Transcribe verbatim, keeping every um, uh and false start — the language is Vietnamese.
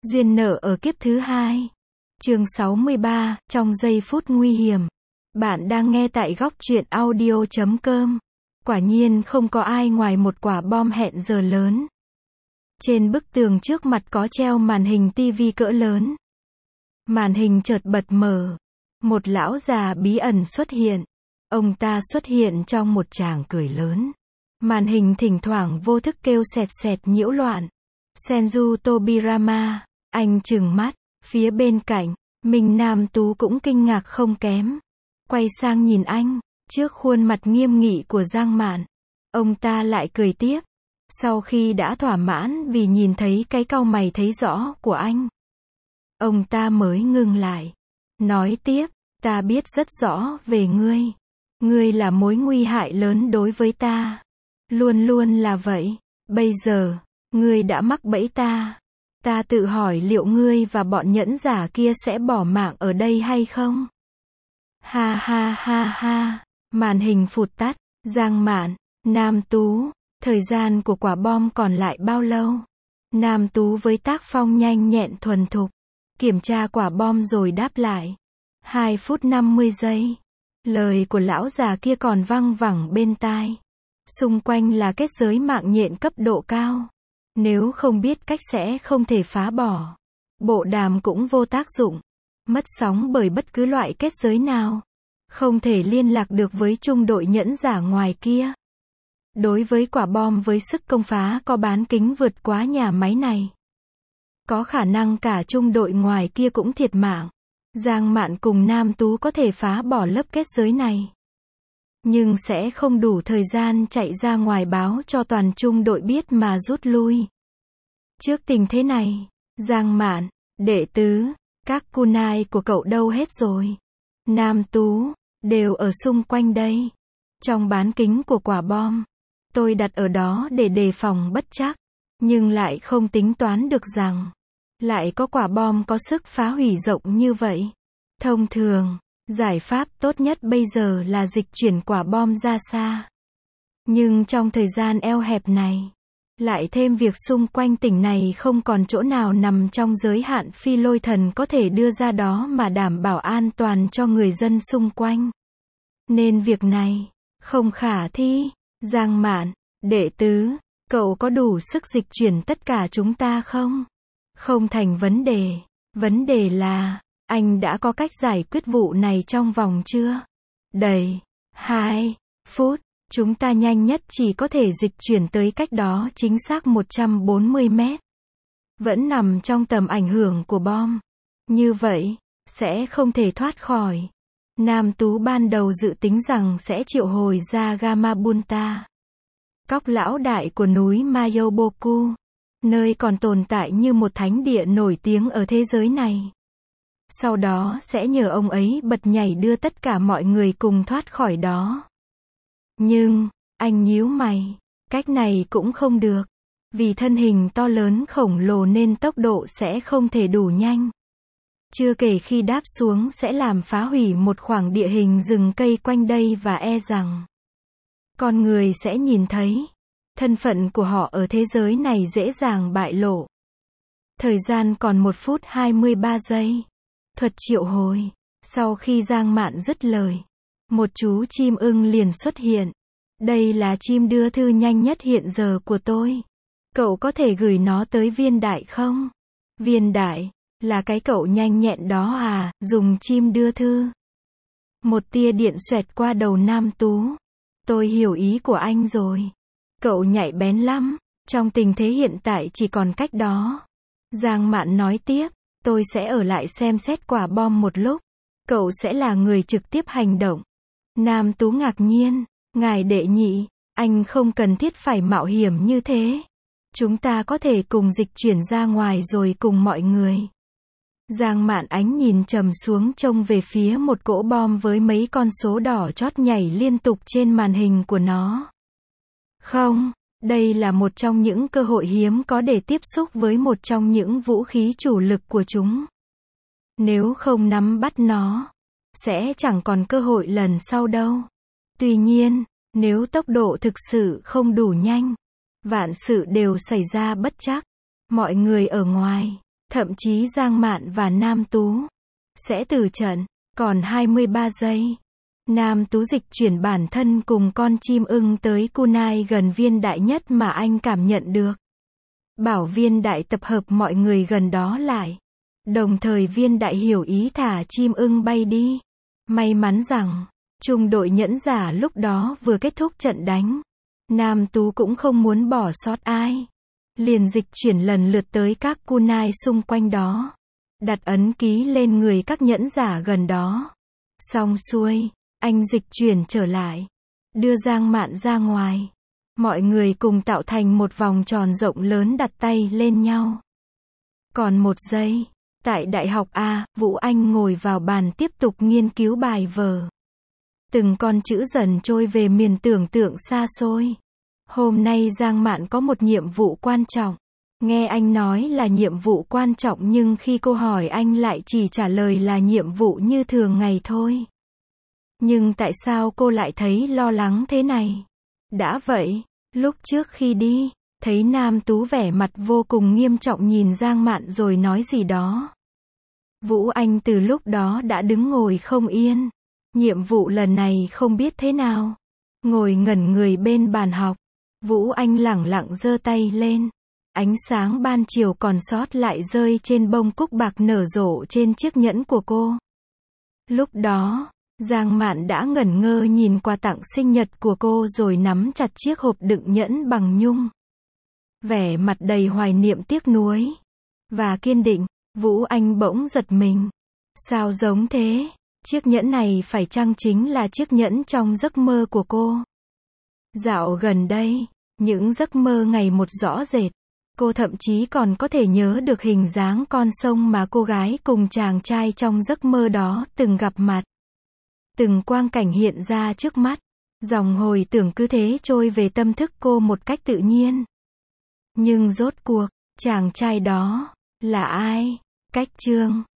Duyên nợ ở kiếp thứ hai. Chương sáu mươi ba, trong giây phút nguy hiểm. Bạn đang nghe tại góc truyện audio chấm com. Quả nhiên không có ai ngoài một quả bom hẹn giờ lớn. Trên bức tường trước mặt có treo màn hình tivi cỡ lớn. Màn hình chợt bật mở. Một lão già bí ẩn xuất hiện. Ông ta xuất hiện trong một tràng cười lớn. Màn hình thỉnh thoảng vô thức kêu sẹt sẹt nhiễu loạn. Senju Tobirama, anh trừng mắt, phía bên cạnh, Minh Nam Tú cũng kinh ngạc không kém. Quay sang nhìn anh, trước khuôn mặt nghiêm nghị của Giang Mạn, ông ta lại cười tiếp. Sau khi đã thỏa mãn vì nhìn thấy cái cau mày thấy rõ của anh, ông ta mới ngừng lại. Nói tiếp, ta biết rất rõ về ngươi. Ngươi là mối nguy hại lớn đối với ta. Luôn luôn là vậy. Bây giờ, ngươi đã mắc bẫy ta. Ta tự hỏi liệu ngươi và bọn nhẫn giả kia sẽ bỏ mạng ở đây hay không? Ha ha ha ha. Màn hình phụt tắt. Giang Mạn, Nam Tú, thời gian của quả bom còn lại bao lâu? Nam Tú với tác phong nhanh nhẹn thuần thục, kiểm tra quả bom rồi đáp lại. hai phút năm mươi giây. Lời của lão già kia còn văng vẳng bên tai. Xung quanh là kết giới mạng nhện cấp độ cao. Nếu không biết cách sẽ không thể phá bỏ. Bộ đàm cũng vô tác dụng. Mất sóng bởi bất cứ loại kết giới nào. Không thể liên lạc được với trung đội nhẫn giả ngoài kia. Đối với quả bom với sức công phá có bán kính vượt quá nhà máy này, có khả năng cả trung đội ngoài kia cũng thiệt mạng. Giang Mạn cùng Nam Tú có thể phá bỏ lớp kết giới này, nhưng sẽ không đủ thời gian chạy ra ngoài báo cho toàn trung đội biết mà rút lui. Trước tình thế này, Giang Mạn, đệ tứ, các kunai của cậu đâu hết rồi? Nam Tú, đều ở xung quanh đây. Trong bán kính của quả bom, tôi đặt ở đó để đề phòng bất trắc, nhưng lại không tính toán được rằng lại có quả bom có sức phá hủy rộng như vậy. Thông thường, giải pháp tốt nhất bây giờ là dịch chuyển quả bom ra xa. Nhưng trong thời gian eo hẹp này, lại thêm việc xung quanh tỉnh này không còn chỗ nào nằm trong giới hạn phi lôi thần có thể đưa ra đó mà đảm bảo an toàn cho người dân xung quanh. Nên việc này không khả thi. Giang Mạn, đệ tứ, cậu có đủ sức dịch chuyển tất cả chúng ta không? Không thành vấn đề. Vấn đề là, anh đã có cách giải quyết vụ này trong vòng chưa? Đầy. hai phút. Chúng ta nhanh nhất chỉ có thể dịch chuyển tới cách đó chính xác một trăm bốn mươi mét. Vẫn nằm trong tầm ảnh hưởng của bom. Như vậy, sẽ không thể thoát khỏi. Nam Tú ban đầu dự tính rằng sẽ triệu hồi ra Gamabunta, cóc lão đại của núi Mayoboku, nơi còn tồn tại như một thánh địa nổi tiếng ở thế giới này. Sau đó sẽ nhờ ông ấy bật nhảy đưa tất cả mọi người cùng thoát khỏi đó. Nhưng, anh nhíu mày, cách này cũng không được. Vì thân hình to lớn khổng lồ nên tốc độ sẽ không thể đủ nhanh. Chưa kể khi đáp xuống sẽ làm phá hủy một khoảng địa hình rừng cây quanh đây và e rằng con người sẽ nhìn thấy thân phận của họ ở thế giới này dễ dàng bại lộ. Thời gian còn một phút hai mươi ba giây. Thuật triệu hồi. Sau khi Giang Mạn dứt lời, một chú chim ưng liền xuất hiện. Đây là chim đưa thư nhanh nhất hiện giờ của tôi. Cậu có thể gửi nó tới Viên Đại không? Viên Đại, là cái cậu nhanh nhẹn đó à, dùng chim đưa thư. Một tia điện xoẹt qua đầu Nam Tú. Tôi hiểu ý của anh rồi. Cậu nhạy bén lắm. Trong tình thế hiện tại chỉ còn cách đó. Giang Mạn nói tiếp, tôi sẽ ở lại xem xét quả bom một lúc. Cậu sẽ là người trực tiếp hành động. Nam Tú ngạc nhiên, ngài đệ nhị, anh không cần thiết phải mạo hiểm như thế. Chúng ta có thể cùng dịch chuyển ra ngoài rồi cùng mọi người. Giang Mạn ánh nhìn trầm xuống trông về phía một cỗ bom với mấy con số đỏ chót nhảy liên tục trên màn hình của nó. Không, đây là một trong những cơ hội hiếm có để tiếp xúc với một trong những vũ khí chủ lực của chúng. Nếu không nắm bắt nó, sẽ chẳng còn cơ hội lần sau đâu. Tuy nhiên, nếu tốc độ thực sự không đủ nhanh, vạn sự đều xảy ra bất trắc. Mọi người ở ngoài Thậm chí Giang Mạn và Nam Tú sẽ từ trận. Còn hai mươi ba giây. Nam Tú dịch chuyển bản thân cùng con chim ưng tới kunai gần viên đại nhất mà anh cảm nhận được. Bảo viên đại tập hợp mọi người gần đó lại. Đồng thời viên đại hiểu ý thả chim ưng bay đi. May mắn rằng, trung đội nhẫn giả lúc đó vừa kết thúc trận đánh. Nam Tú cũng không muốn bỏ sót ai. Liền dịch chuyển lần lượt tới các kunai xung quanh đó. Đặt ấn ký lên người các nhẫn giả gần đó. Xong xuôi, anh dịch chuyển trở lại. Đưa Giang Mạn ra ngoài. Mọi người cùng tạo thành một vòng tròn rộng lớn đặt tay lên nhau. Còn một giây, tại Đại học A, Vũ Anh ngồi vào bàn tiếp tục nghiên cứu bài vở. Từng con chữ dần trôi về miền tưởng tượng xa xôi. Hôm nay Giang Mạn có một nhiệm vụ quan trọng. Nghe anh nói là nhiệm vụ quan trọng nhưng khi cô hỏi anh lại chỉ trả lời là nhiệm vụ như thường ngày thôi. Nhưng tại sao cô lại thấy lo lắng thế này? Đã vậy, lúc trước khi đi, thấy Nam Tú vẻ mặt vô cùng nghiêm trọng nhìn Giang Mạn rồi nói gì đó. Vũ Anh từ lúc đó đã đứng ngồi không yên. Nhiệm vụ lần này không biết thế nào. Ngồi ngẩn người bên bàn học. Vũ Anh lẳng lặng giơ tay lên. Ánh sáng ban chiều còn sót lại rơi trên bông cúc bạc nở rộ trên chiếc nhẫn của cô. Lúc đó, Giang Mạn đã ngẩn ngơ nhìn quà tặng sinh nhật của cô rồi nắm chặt chiếc hộp đựng nhẫn bằng nhung. Vẻ mặt đầy hoài niệm tiếc nuối và kiên định. Vũ Anh bỗng giật mình. Sao giống thế? Chiếc nhẫn này phải chăng chính là chiếc nhẫn trong giấc mơ của cô? Dạo gần đây, những giấc mơ ngày một rõ rệt. Cô thậm chí còn có thể nhớ được hình dáng con sông mà cô gái cùng chàng trai trong giấc mơ đó từng gặp mặt. Từng quang cảnh hiện ra trước mắt. Dòng hồi tưởng cứ thế trôi về tâm thức cô một cách tự nhiên. Nhưng rốt cuộc, chàng trai đó là ai? Cách chương